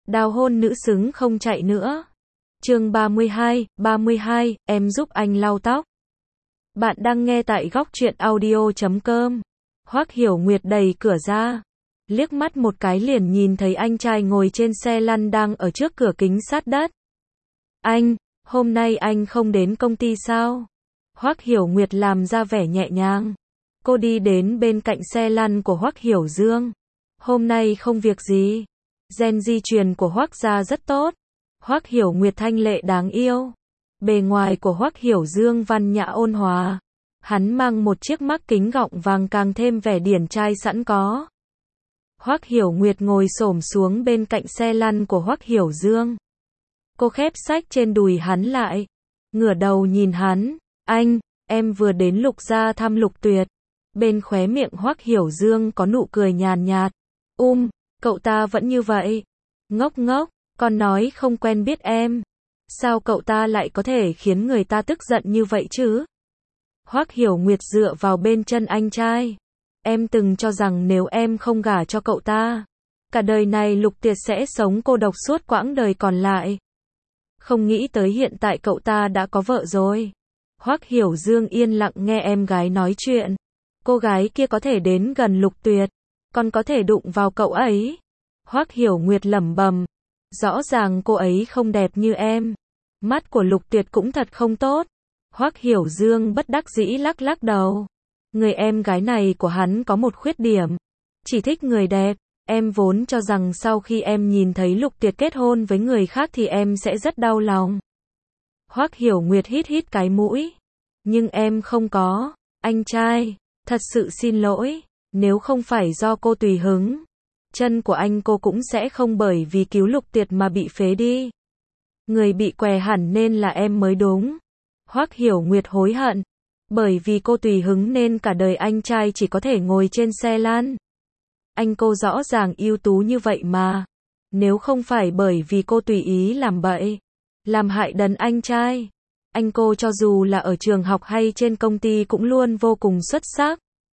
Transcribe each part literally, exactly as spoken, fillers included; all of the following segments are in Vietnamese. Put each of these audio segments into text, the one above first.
Đào hôn nữ xứng không chạy nữa. Chương ba mươi hai, ba mươi hai, em giúp anh lau tóc. Bạn đang nghe tại góc truyện audio chấm com. Hoắc Hiểu Nguyệt đẩy cửa ra, liếc mắt một cái liền nhìn thấy anh trai ngồi trên xe lăn đang ở trước cửa kính sát đất. Anh, hôm nay anh không đến công ty sao? Hoắc Hiểu Nguyệt làm ra vẻ nhẹ nhàng. Cô đi đến bên cạnh xe lăn của Hoắc Hiểu Dương. Hôm nay không việc gì. Gen di truyền của Hoắc gia rất tốt. Hoắc Hiểu Nguyệt thanh lệ đáng yêu. Bề ngoài của Hoắc Hiểu Dương văn nhã ôn hòa. Hắn mang một chiếc mắt kính gọng vàng càng thêm vẻ điển trai sẵn có. Hoắc Hiểu Nguyệt ngồi xổm xuống bên cạnh xe lăn của Hoắc Hiểu Dương. Cô khép sách trên đùi hắn lại, ngửa đầu nhìn hắn. Anh, em vừa đến Lục gia thăm Lục Tuyệt. Bên khóe miệng Hoắc Hiểu Dương có nụ cười nhàn nhạt. Um, cậu ta vẫn như vậy. Ngốc ngốc, con nói không quen biết em. Sao cậu ta lại có thể khiến người ta tức giận như vậy chứ? Hoắc Hiểu Nguyệt dựa vào bên chân anh trai. Em từng cho rằng nếu em không gả cho cậu ta, cả đời này Lục Tuyệt sẽ sống cô độc suốt quãng đời còn lại. Không nghĩ tới hiện tại cậu ta đã có vợ rồi. Hoắc Hiểu Dương yên lặng nghe em gái nói chuyện. Cô gái kia có thể đến gần Lục Tuyệt, còn có thể đụng vào cậu ấy. Hoắc Hiểu Nguyệt lẩm bẩm, rõ ràng cô ấy không đẹp như em. Mắt của Lục Tuyệt cũng thật không tốt. Hoắc Hiểu Dương bất đắc dĩ lắc lắc đầu. Người em gái này của hắn có một khuyết điểm, chỉ thích người đẹp. Em vốn cho rằng sau khi em nhìn thấy Lục Tuyệt kết hôn với người khác thì em sẽ rất đau lòng. Hoắc Hiểu Nguyệt hít hít cái mũi. Nhưng em không có. Anh trai, thật sự xin lỗi. Nếu không phải do cô tùy hứng, chân của anh cô cũng sẽ không bởi vì cứu Lục Tuyệt mà bị phế đi. Người bị què hẳn nên là em mới đúng. Hoắc Hiểu Nguyệt hối hận. Bởi vì cô tùy hứng nên cả đời anh trai chỉ có thể ngồi trên xe lăn. Anh cô rõ ràng ưu tú như vậy mà. Nếu không phải bởi vì cô tùy ý làm bậy, làm hại đần anh trai, anh cô cho dù là ở trường học hay trên công ty cũng luôn vô cùng xuất sắc.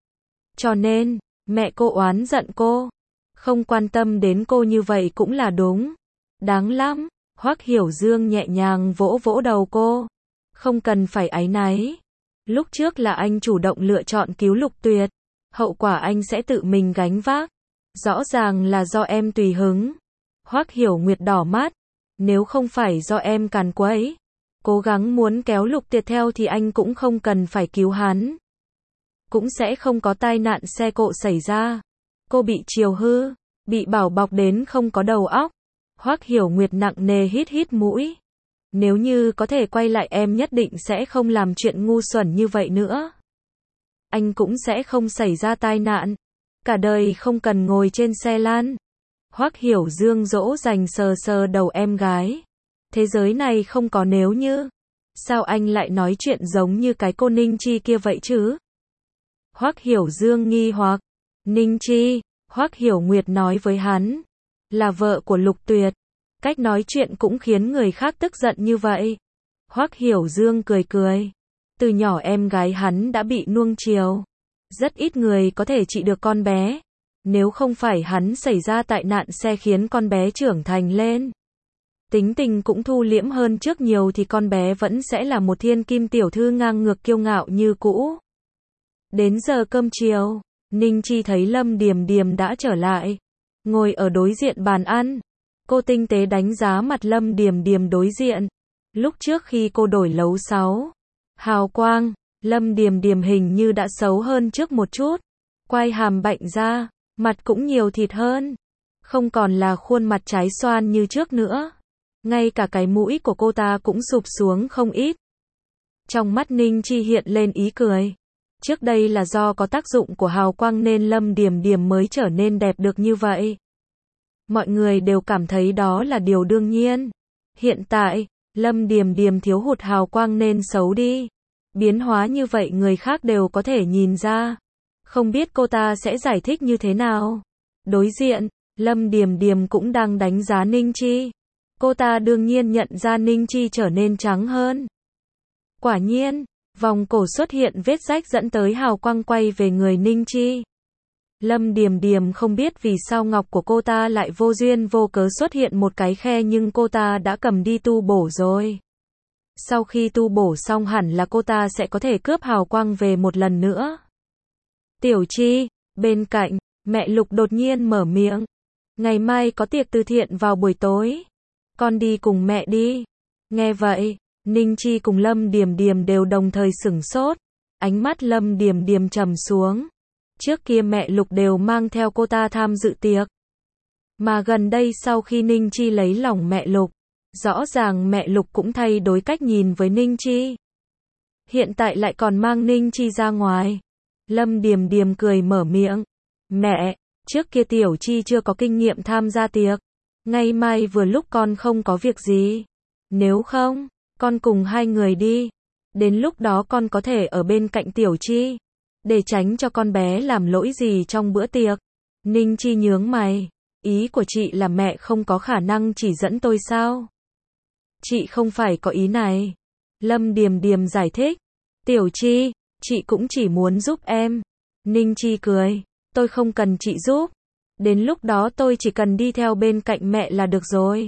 Cho nên, mẹ cô oán giận cô. Không quan tâm đến cô như vậy cũng là đúng. Đáng lắm. Hoắc Hiểu Dương nhẹ nhàng vỗ vỗ đầu cô. Không cần phải áy náy. Lúc trước là anh chủ động lựa chọn cứu Lục Tuyệt. Hậu quả anh sẽ tự mình gánh vác. Rõ ràng là do em tùy hứng. Hoắc Hiểu Nguyệt đỏ mắt. Nếu không phải do em càn quấy, cố gắng muốn kéo Lục Tuyệt theo thì anh cũng không cần phải cứu hắn. Cũng sẽ không có tai nạn xe cộ xảy ra. Cô bị chiều hư, bị bảo bọc đến không có đầu óc. Hoắc Hiểu Nguyệt nặng nề hít hít mũi. Nếu như có thể quay lại em nhất định sẽ không làm chuyện ngu xuẩn như vậy nữa. Anh cũng sẽ không xảy ra tai nạn. Cả đời không cần ngồi trên xe lăn. Hoắc Hiểu Dương dỗ dành sờ sờ đầu em gái. Thế giới này không có nếu như. Sao anh lại nói chuyện giống như cái cô Ninh Chi kia vậy chứ? Hoắc Hiểu Dương nghi hoặc. Ninh Chi, Hoắc Hiểu Nguyệt nói với hắn, là vợ của Lục Tuyệt. Cách nói chuyện cũng khiến người khác tức giận như vậy. Hoắc Hiểu Dương cười cười. Từ nhỏ em gái hắn đã bị nuông chiều. Rất ít người có thể trị được con bé. Nếu không phải hắn xảy ra tai nạn xe khiến con bé trưởng thành lên, tính tình cũng thu liễm hơn trước nhiều thì con bé vẫn sẽ là một thiên kim tiểu thư ngang ngược kiêu ngạo như cũ. Đến giờ cơm chiều, Ninh Chi thấy Lâm Điềm Điềm đã trở lại, ngồi ở đối diện bàn ăn. Cô tinh tế đánh giá mặt Lâm Điềm Điềm đối diện. Lúc trước khi cô đổi lấu sáu hào quang, Lâm Điềm Điềm hình như đã xấu hơn trước một chút. Quai hàm bạnh ra, mặt cũng nhiều thịt hơn. Không còn là khuôn mặt trái xoan như trước nữa. Ngay cả cái mũi của cô ta cũng sụp xuống không ít. Trong mắt Ninh Chi hiện lên ý cười. Trước đây là do có tác dụng của hào quang nên Lâm Điềm Điềm mới trở nên đẹp được như vậy. Mọi người đều cảm thấy đó là điều đương nhiên. Hiện tại, Lâm Điềm Điềm thiếu hụt hào quang nên xấu đi. Biến hóa như vậy người khác đều có thể nhìn ra. Không biết cô ta sẽ giải thích như thế nào. Đối diện, Lâm Điềm Điềm cũng đang đánh giá Ninh Chi. Cô ta đương nhiên nhận ra Ninh Chi trở nên trắng hơn. Quả nhiên, vòng cổ xuất hiện vết rách dẫn tới hào quang quay về người Ninh Chi. Lâm Điềm Điềm không biết vì sao ngọc của cô ta lại vô duyên vô cớ xuất hiện một cái khe nhưng cô ta đã cầm đi tu bổ rồi. Sau khi tu bổ xong hẳn là cô ta sẽ có thể cướp hào quang về một lần nữa. Tiểu Chi, bên cạnh, mẹ Lục đột nhiên mở miệng. Ngày mai có tiệc từ thiện vào buổi tối. Con đi cùng mẹ đi. Nghe vậy, Ninh Chi cùng Lâm Điềm Điềm đều đồng thời sửng sốt. Ánh mắt Lâm Điềm Điềm trầm xuống. Trước kia mẹ Lục đều mang theo cô ta tham dự tiệc. Mà gần đây sau khi Ninh Chi lấy lòng mẹ Lục, rõ ràng mẹ Lục cũng thay đổi cách nhìn với Ninh Chi. Hiện tại lại còn mang Ninh Chi ra ngoài. Lâm Điềm Điềm cười mở miệng. Mẹ, trước kia Tiểu Chi chưa có kinh nghiệm tham gia tiệc. Ngày mai vừa lúc con không có việc gì. Nếu không, con cùng hai người đi. Đến lúc đó con có thể ở bên cạnh Tiểu Chi. Để tránh cho con bé làm lỗi gì trong bữa tiệc. Ninh Chi nhướng mày. Ý của chị là mẹ không có khả năng chỉ dẫn tôi sao? Chị không phải có ý này. Lâm Điềm Điềm giải thích. Tiểu Chi, chị cũng chỉ muốn giúp em. Ninh Chi cười. Tôi không cần chị giúp. Đến lúc đó tôi chỉ cần đi theo bên cạnh mẹ là được rồi.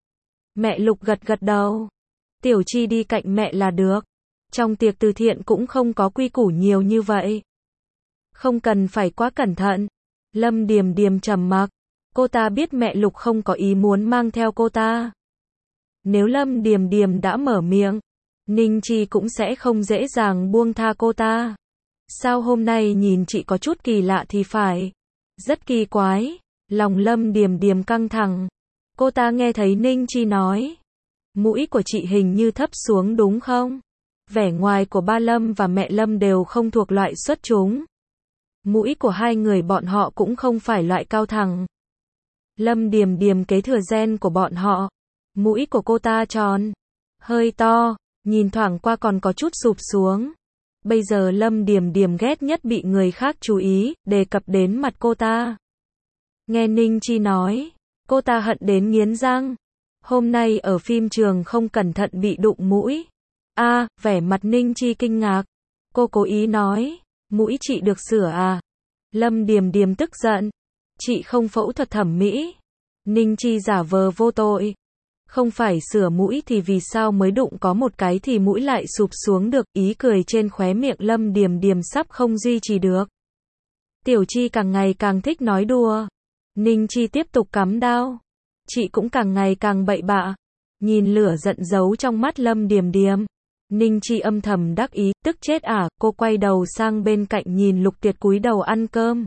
Mẹ Lục gật gật đầu. Tiểu Chi đi cạnh mẹ là được. Trong tiệc từ thiện cũng không có quy củ nhiều như vậy. Không cần phải quá cẩn thận. Lâm Điềm Điềm trầm mặc. Cô ta biết mẹ Lục không có ý muốn mang theo cô ta. Nếu Lâm Điềm Điềm đã mở miệng, Ninh Chi cũng sẽ không dễ dàng buông tha cô ta. Sao hôm nay nhìn chị có chút kỳ lạ thì phải. Rất kỳ quái. Lòng Lâm Điềm Điềm căng thẳng. Cô ta nghe thấy Ninh Chi nói. Mũi của chị hình như thấp xuống đúng không? Vẻ ngoài của ba Lâm và mẹ Lâm đều không thuộc loại xuất chúng. Mũi của hai người bọn họ cũng không phải loại cao thẳng. Lâm Điềm Điềm kế thừa gen của bọn họ. Mũi của cô ta tròn, hơi to, nhìn thoảng qua còn có chút sụp xuống. Bây giờ Lâm Điềm Điềm ghét nhất bị người khác chú ý, đề cập đến mặt cô ta. Nghe Ninh Chi nói, cô ta hận đến nghiến răng. Hôm nay ở phim trường không cẩn thận bị đụng mũi. A, à, vẻ mặt Ninh Chi kinh ngạc. Cô cố ý nói, mũi chị được sửa à? Lâm Điềm Điềm tức giận. Chị không phẫu thuật thẩm mỹ. Ninh Chi giả vờ vô tội. Không phải sửa mũi thì vì sao mới đụng có một cái thì mũi lại sụp xuống được, ý cười trên khóe miệng Lâm Điềm Điềm sắp không duy trì được. Tiểu Chi càng ngày càng thích nói đùa. Ninh Chi tiếp tục cắm đao. Chị cũng càng ngày càng bậy bạ. Nhìn lửa giận giấu trong mắt Lâm Điềm Điềm. Ninh Chi âm thầm đắc ý, tức chết à, cô quay đầu sang bên cạnh nhìn Lục Tuyệt cúi đầu ăn cơm.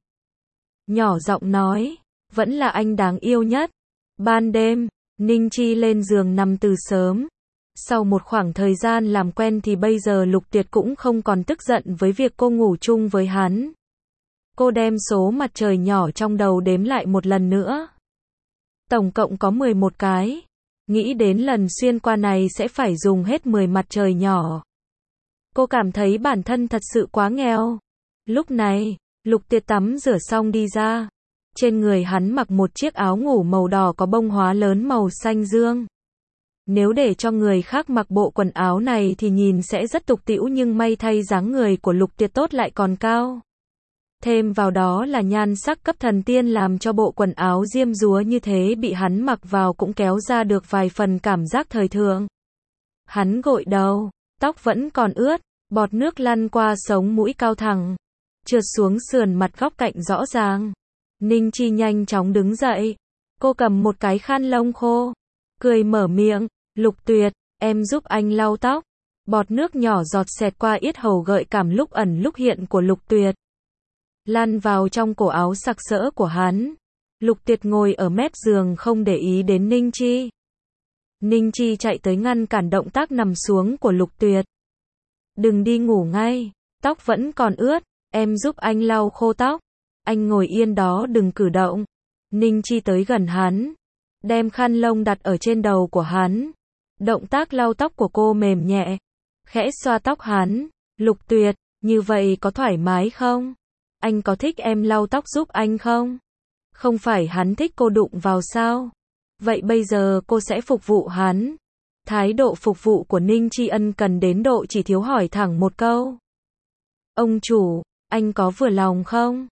Nhỏ giọng nói, vẫn là anh đáng yêu nhất. Ban đêm, Ninh Chi lên giường nằm từ sớm. Sau một khoảng thời gian làm quen thì bây giờ Lục Tuyệt cũng không còn tức giận với việc cô ngủ chung với hắn. Cô đem số mặt trời nhỏ trong đầu đếm lại một lần nữa. Tổng cộng có mười một cái. Nghĩ đến lần xuyên qua này sẽ phải dùng hết mười mặt trời nhỏ. Cô cảm thấy bản thân thật sự quá nghèo. Lúc này, Lục Tuyệt tắm rửa xong đi ra. Trên người hắn mặc một chiếc áo ngủ màu đỏ có bông hóa lớn màu xanh dương. Nếu để cho người khác mặc bộ quần áo này thì nhìn sẽ rất tục tĩu, nhưng may thay dáng người của Lục Tuyệt tốt lại còn cao. Thêm vào đó là nhan sắc cấp thần tiên làm cho bộ quần áo diêm dúa như thế bị hắn mặc vào cũng kéo ra được vài phần cảm giác thời thượng. Hắn gội đầu, tóc vẫn còn ướt, bọt nước lăn qua sống mũi cao thẳng, trượt xuống sườn mặt góc cạnh rõ ràng. Ninh Chi nhanh chóng đứng dậy. Cô cầm một cái khăn lông khô, cười mở miệng, Lục Tuyệt, em giúp anh lau tóc. Bọt nước nhỏ giọt xẹt qua yết hầu gợi cảm lúc ẩn lúc hiện của Lục Tuyệt. Lăn vào trong cổ áo sặc sỡ của hắn. Lục Tuyệt ngồi ở mép giường không để ý đến Ninh Chi. Ninh Chi chạy tới ngăn cản động tác nằm xuống của Lục Tuyệt. Đừng đi ngủ ngay, tóc vẫn còn ướt, em giúp anh lau khô tóc. Anh ngồi yên đó đừng cử động. Ninh Chi tới gần hắn, đem khăn lông đặt ở trên đầu của hắn. Động tác lau tóc của cô mềm nhẹ, khẽ xoa tóc hắn. Lục Tuyệt, như vậy có thoải mái không? Anh có thích em lau tóc giúp anh không? Không phải hắn thích cô đụng vào sao? Vậy bây giờ cô sẽ phục vụ hắn. Thái độ phục vụ của Ninh Chi ân cần đến độ chỉ thiếu hỏi thẳng một câu. Ông chủ, anh có vừa lòng không?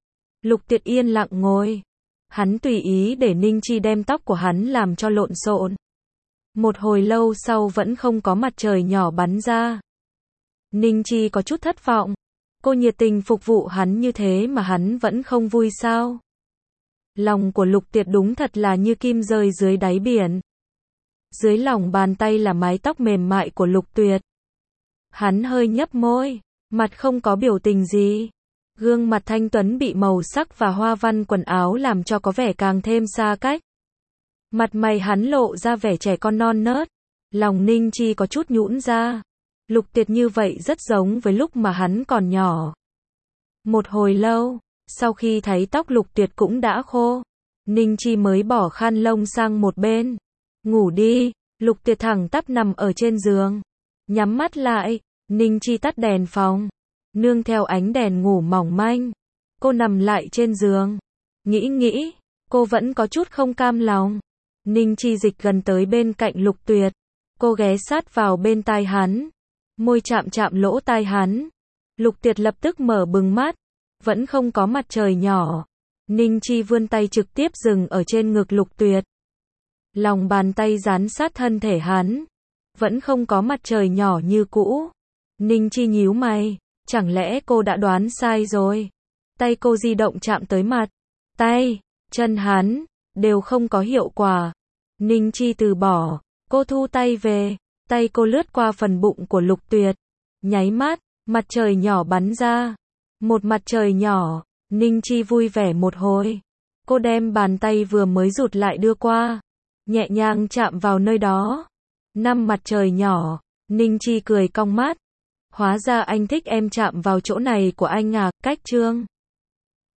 Lục Tuyệt yên lặng ngồi. Hắn tùy ý để Ninh Chi đem tóc của hắn làm cho lộn xộn. Một hồi lâu sau vẫn không có mặt trời nhỏ bắn ra. Ninh Chi có chút thất vọng. Cô nhiệt tình phục vụ hắn như thế mà hắn vẫn không vui sao? Lòng của Lục Tuyệt đúng thật là như kim rơi dưới đáy biển. Dưới lòng bàn tay là mái tóc mềm mại của Lục Tuyệt. Hắn hơi nhấp môi, mặt không có biểu tình gì. Gương mặt thanh tuấn bị màu sắc và hoa văn quần áo làm cho có vẻ càng thêm xa cách. Mặt mày hắn lộ ra vẻ trẻ con non nớt. Lòng Ninh Chi có chút nhũn ra. Lục Tuyệt như vậy rất giống với lúc mà hắn còn nhỏ. Một hồi lâu, sau khi thấy tóc Lục Tuyệt cũng đã khô, Ninh Chi mới bỏ khăn lông sang một bên. Ngủ đi. Lục Tuyệt thẳng tắp nằm ở trên giường. Nhắm mắt lại, Ninh Chi tắt đèn phòng. Nương theo ánh đèn ngủ mỏng manh. Cô nằm lại trên giường. Nghĩ nghĩ, cô vẫn có chút không cam lòng. Ninh Chi dịch gần tới bên cạnh Lục Tuyệt. Cô ghé sát vào bên tai hắn. Môi chạm chạm lỗ tai hắn. Lục Tuyệt lập tức mở bừng mắt. Vẫn không có mặt trời nhỏ. Ninh Chi vươn tay trực tiếp dừng ở trên ngực Lục Tuyệt. Lòng bàn tay dán sát thân thể hắn. Vẫn không có mặt trời nhỏ như cũ. Ninh Chi nhíu mày. Chẳng lẽ cô đã đoán sai rồi? Tay cô di động chạm tới mặt, tay, chân hắn, đều không có hiệu quả. Ninh Chi từ bỏ. Cô thu tay về. Tay cô lướt qua phần bụng của Lục Tuyệt. Nháy mắt, mặt trời nhỏ bắn ra. Một mặt trời nhỏ. Ninh Chi vui vẻ một hồi. Cô đem bàn tay vừa mới rụt lại đưa qua. Nhẹ nhàng chạm vào nơi đó. Năm mặt trời nhỏ. Ninh Chi cười cong mắt. Hóa ra anh thích em chạm vào chỗ này của anh à, cách chương.